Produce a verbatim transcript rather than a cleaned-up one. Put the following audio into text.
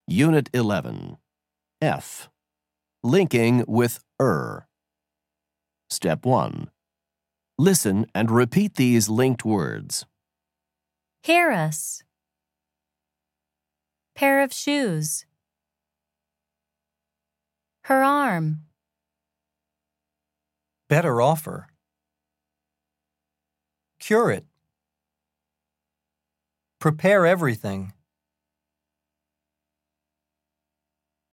Unit eleven. F. Linking with er. Step one. Listen and repeat these linked words. Hear us. Pair of shoes. Her arm. Better offer. Cure it. Prepare everything.